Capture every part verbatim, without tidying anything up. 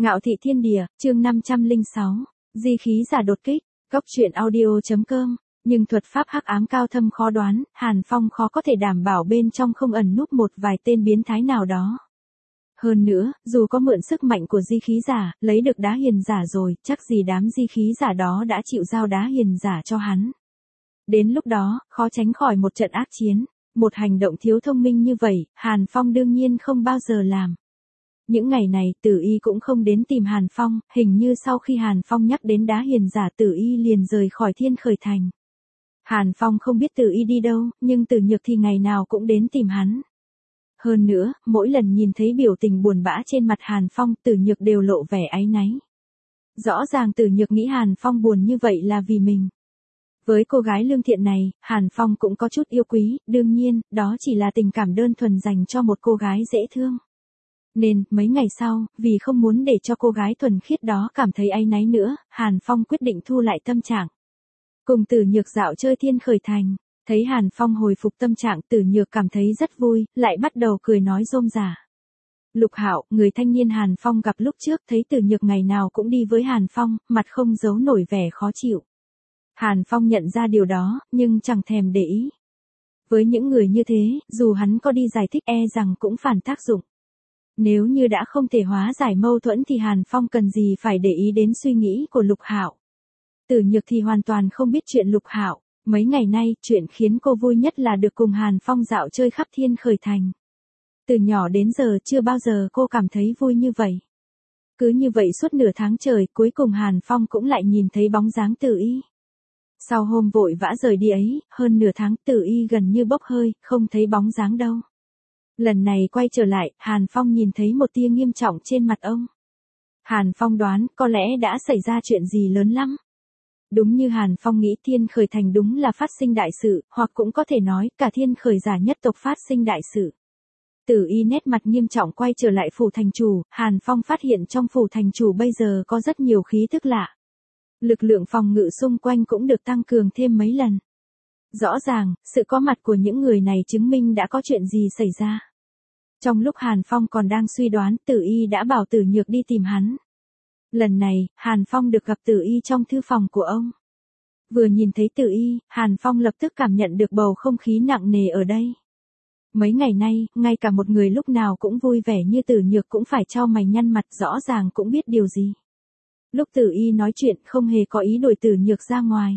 Ngạo thị thiên địa, chương năm trăm lẻ sáu, di khí giả đột kích, góc truyện audio.com, nhưng thuật pháp hắc ám cao thâm khó đoán, Hàn Phong khó có thể đảm bảo bên trong không ẩn núp một vài tên biến thái nào đó. Hơn nữa, dù có mượn sức mạnh của di khí giả, lấy được đá hiền giả rồi, chắc gì đám di khí giả đó đã chịu giao đá hiền giả cho hắn. Đến lúc đó, khó tránh khỏi một trận ác chiến, một hành động thiếu thông minh như vậy, Hàn Phong đương nhiên không bao giờ làm. Những ngày này, Tử Y cũng không đến tìm Hàn Phong, hình như sau khi Hàn Phong nhắc đến đá hiền giả Tử Y liền rời khỏi Thiên Khởi Thành. Hàn Phong không biết Tử Y đi đâu, nhưng Tử Nhược thì ngày nào cũng đến tìm hắn. Hơn nữa, mỗi lần nhìn thấy biểu tình buồn bã trên mặt Hàn Phong, Tử Nhược đều lộ vẻ áy náy. Rõ ràng Tử Nhược nghĩ Hàn Phong buồn như vậy là vì mình. Với cô gái lương thiện này, Hàn Phong cũng có chút yêu quý, đương nhiên, đó chỉ là tình cảm đơn thuần dành cho một cô gái dễ thương. Nên, mấy ngày sau, vì không muốn để cho cô gái thuần khiết đó cảm thấy áy náy nữa, Hàn Phong quyết định thu lại tâm trạng. Cùng Tử Nhược dạo chơi Thiên Khởi Thành, thấy Hàn Phong hồi phục tâm trạng, Tử Nhược cảm thấy rất vui, lại bắt đầu cười nói rôm rả. Lục Hạo, người thanh niên Hàn Phong gặp lúc trước, thấy Tử Nhược ngày nào cũng đi với Hàn Phong, mặt không giấu nổi vẻ khó chịu. Hàn Phong nhận ra điều đó, nhưng chẳng thèm để ý. Với những người như thế, dù hắn có đi giải thích e rằng cũng phản tác dụng. Nếu như đã không thể hóa giải mâu thuẫn thì Hàn Phong cần gì phải để ý đến suy nghĩ của Lục Hạo. Tử Nhược thì hoàn toàn không biết chuyện Lục Hạo, mấy ngày nay, chuyện khiến cô vui nhất là được cùng Hàn Phong dạo chơi khắp Thiên Khởi Thành. Từ nhỏ đến giờ chưa bao giờ cô cảm thấy vui như vậy. Cứ như vậy suốt nửa tháng trời, cuối cùng Hàn Phong cũng lại nhìn thấy bóng dáng Tử Y. Sau hôm vội vã rời đi ấy, hơn nửa tháng Tử Y gần như bốc hơi, không thấy bóng dáng đâu. Lần này quay trở lại, Hàn Phong nhìn thấy một tia nghiêm trọng trên mặt ông. Hàn Phong đoán, có lẽ đã xảy ra chuyện gì lớn lắm. Đúng như Hàn Phong nghĩ, Thiên Khởi Thành đúng là phát sinh đại sự, hoặc cũng có thể nói, cả Thiên Khởi giả nhất tộc phát sinh đại sự. Tử Y nét mặt nghiêm trọng quay trở lại phủ thành chủ, Hàn Phong phát hiện trong phủ thành chủ bây giờ có rất nhiều khí tức lạ. Lực lượng phòng ngự xung quanh cũng được tăng cường thêm mấy lần. Rõ ràng, sự có mặt của những người này chứng minh đã có chuyện gì xảy ra. Trong lúc Hàn Phong còn đang suy đoán, Tử Y đã bảo Tử Nhược đi tìm hắn. Lần này, Hàn Phong được gặp Tử Y trong thư phòng của ông. Vừa nhìn thấy Tử Y, Hàn Phong lập tức cảm nhận được bầu không khí nặng nề ở đây. Mấy ngày nay, ngay cả một người lúc nào cũng vui vẻ như Tử Nhược cũng phải chau mày nhăn mặt, rõ ràng cũng biết điều gì. Lúc Tử Y nói chuyện không hề có ý đuổi Tử Nhược ra ngoài.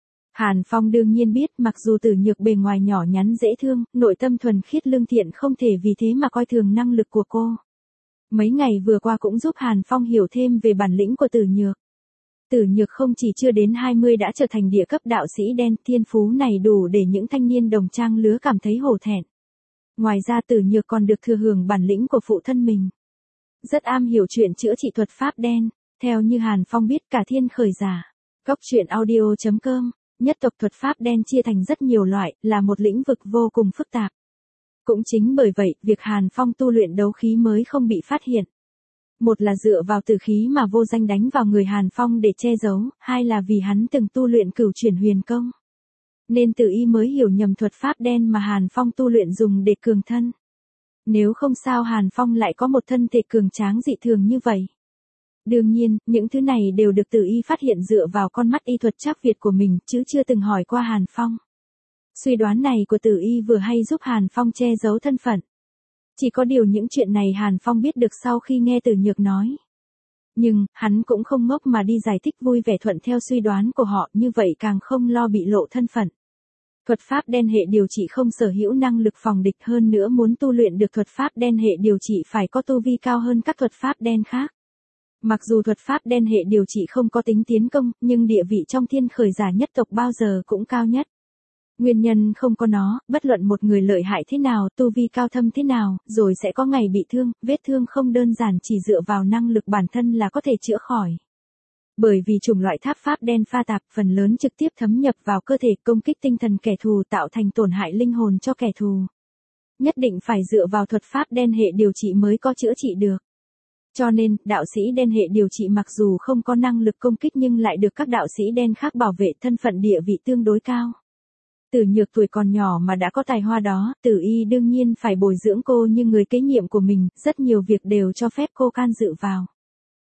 Hàn Phong đương nhiên biết, mặc dù Tử Nhược bề ngoài nhỏ nhắn dễ thương, nội tâm thuần khiết lương thiện không thể vì thế mà coi thường năng lực của cô. Mấy ngày vừa qua cũng giúp Hàn Phong hiểu thêm về bản lĩnh của Tử Nhược. Tử Nhược không chỉ chưa đến hai mươi đã trở thành địa cấp đạo sĩ đen, thiên phú này đủ để những thanh niên đồng trang lứa cảm thấy hổ thẹn. Ngoài ra Tử Nhược còn được thừa hưởng bản lĩnh của phụ thân mình. Rất am hiểu chuyện chữa trị thuật pháp đen, theo như Hàn Phong biết cả Thiên Khởi giả. Góc truyện audio.com, nhất tộc thuật pháp đen chia thành rất nhiều loại, là một lĩnh vực vô cùng phức tạp. Cũng chính bởi vậy, việc Hàn Phong tu luyện đấu khí mới không bị phát hiện. Một là dựa vào tử khí mà vô danh đánh vào người Hàn Phong để che giấu, hai là vì hắn từng tu luyện cửu chuyển huyền công. Nên Tử Y mới hiểu nhầm thuật pháp đen mà Hàn Phong tu luyện dùng để cường thân. Nếu không sao Hàn Phong lại có một thân thể cường tráng dị thường như vậy. Đương nhiên, những thứ này đều được Tử Y phát hiện dựa vào con mắt y thuật trác Việt của mình, chứ chưa từng hỏi qua Hàn Phong. Suy đoán này của Tử Y vừa hay giúp Hàn Phong che giấu thân phận. Chỉ có điều những chuyện này Hàn Phong biết được sau khi nghe Tử Nhược nói. Nhưng, hắn cũng không ngốc mà đi giải thích vui vẻ thuận theo suy đoán của họ, như vậy càng không lo bị lộ thân phận. Thuật pháp đen hệ điều trị không sở hữu năng lực phòng địch, hơn nữa muốn tu luyện được thuật pháp đen hệ điều trị phải có tu vi cao hơn các thuật pháp đen khác. Mặc dù thuật pháp đen hệ điều trị không có tính tiến công, nhưng địa vị trong Thiên Khởi giả nhất tộc bao giờ cũng cao nhất. Nguyên nhân không có nó, bất luận một người lợi hại thế nào, tu vi cao thâm thế nào, rồi sẽ có ngày bị thương, vết thương không đơn giản chỉ dựa vào năng lực bản thân là có thể chữa khỏi. Bởi vì chủng loại tháp pháp đen pha tạp phần lớn trực tiếp thấm nhập vào cơ thể, công kích tinh thần kẻ thù, tạo thành tổn hại linh hồn cho kẻ thù. Nhất định phải dựa vào thuật pháp đen hệ điều trị mới có chữa trị được. Cho nên, đạo sĩ đen hệ điều trị mặc dù không có năng lực công kích nhưng lại được các đạo sĩ đen khác bảo vệ, thân phận địa vị tương đối cao. Tử Nhược tuổi còn nhỏ mà đã có tài hoa đó, Tử Y đương nhiên phải bồi dưỡng cô như người kế nhiệm của mình, rất nhiều việc đều cho phép cô can dự vào.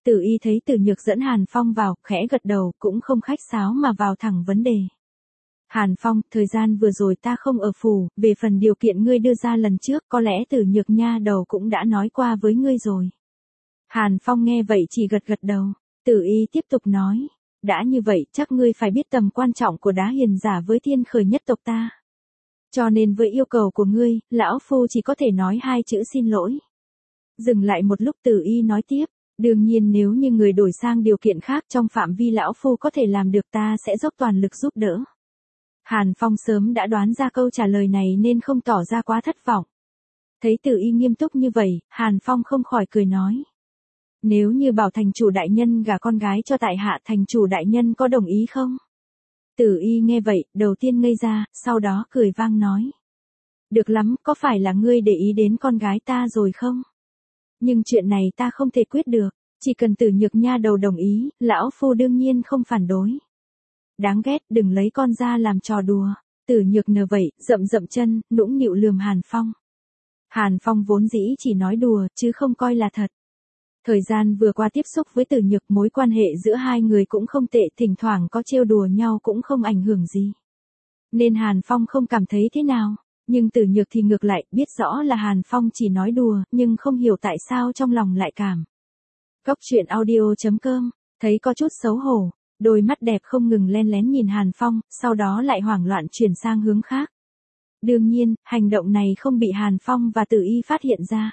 Tử Y thấy Từ Nhược dẫn Hàn Phong vào, khẽ gật đầu, cũng không khách sáo mà vào thẳng vấn đề. Hàn Phong, thời gian vừa rồi ta không ở phủ, về phần điều kiện ngươi đưa ra lần trước, có lẽ Tử Nhược nha đầu cũng đã nói qua với ngươi rồi. Hàn Phong nghe vậy chỉ gật gật đầu. Tử Y tiếp tục nói, đã như vậy chắc ngươi phải biết tầm quan trọng của đá hiền giả với thiên khởi nhất tộc ta. Cho nên với yêu cầu của ngươi, lão phu chỉ có thể nói hai chữ xin lỗi. Dừng lại một lúc Tử Y nói tiếp, đương nhiên nếu như người đổi sang điều kiện khác trong phạm vi lão phu có thể làm được ta sẽ dốc toàn lực giúp đỡ. Hàn Phong sớm đã đoán ra câu trả lời này nên không tỏ ra quá thất vọng. Thấy Tử Y nghiêm túc như vậy, Hàn Phong không khỏi cười nói. Nếu như bảo thành chủ đại nhân gả con gái cho tại hạ, thành chủ đại nhân có đồng ý không? Tử Y nghe vậy, đầu tiên ngây ra, sau đó cười vang nói. Được lắm, có phải là ngươi để ý đến con gái ta rồi không? Nhưng chuyện này ta không thể quyết được, chỉ cần Tử Nhược nha đầu đồng ý, lão phu đương nhiên không phản đối. Đáng ghét, đừng lấy con ra làm trò đùa. Tử Nhược nờ vậy, rậm rậm chân, nũng nịu lườm Hàn Phong. Hàn Phong vốn dĩ chỉ nói đùa, chứ không coi là thật. Thời gian vừa qua tiếp xúc với Tử Nhược, mối quan hệ giữa hai người cũng không tệ, thỉnh thoảng có trêu đùa nhau cũng không ảnh hưởng gì. Nên Hàn Phong không cảm thấy thế nào, nhưng Tử Nhược thì ngược lại, biết rõ là Hàn Phong chỉ nói đùa, nhưng không hiểu tại sao trong lòng lại cảm. Cốc truyện audio chấm com, thấy có chút xấu hổ, đôi mắt đẹp không ngừng len lén nhìn Hàn Phong, sau đó lại hoảng loạn chuyển sang hướng khác. Đương nhiên, hành động này không bị Hàn Phong và Tử Y phát hiện ra.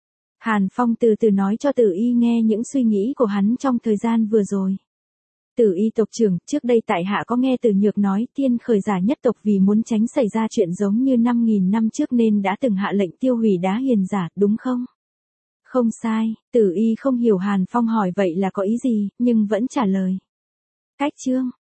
Hàn Phong từ từ nói cho Tử Y nghe những suy nghĩ của hắn trong thời gian vừa rồi. Tử Y tộc trưởng, trước đây tại hạ có nghe Tử Nhược nói thiên khởi giả nhất tộc vì muốn tránh xảy ra chuyện giống như năm nghìn năm trước nên đã từng hạ lệnh tiêu hủy đá hiền giả, đúng không? Không sai, Tử Y không hiểu Hàn Phong hỏi vậy là có ý gì, nhưng vẫn trả lời. Cách chương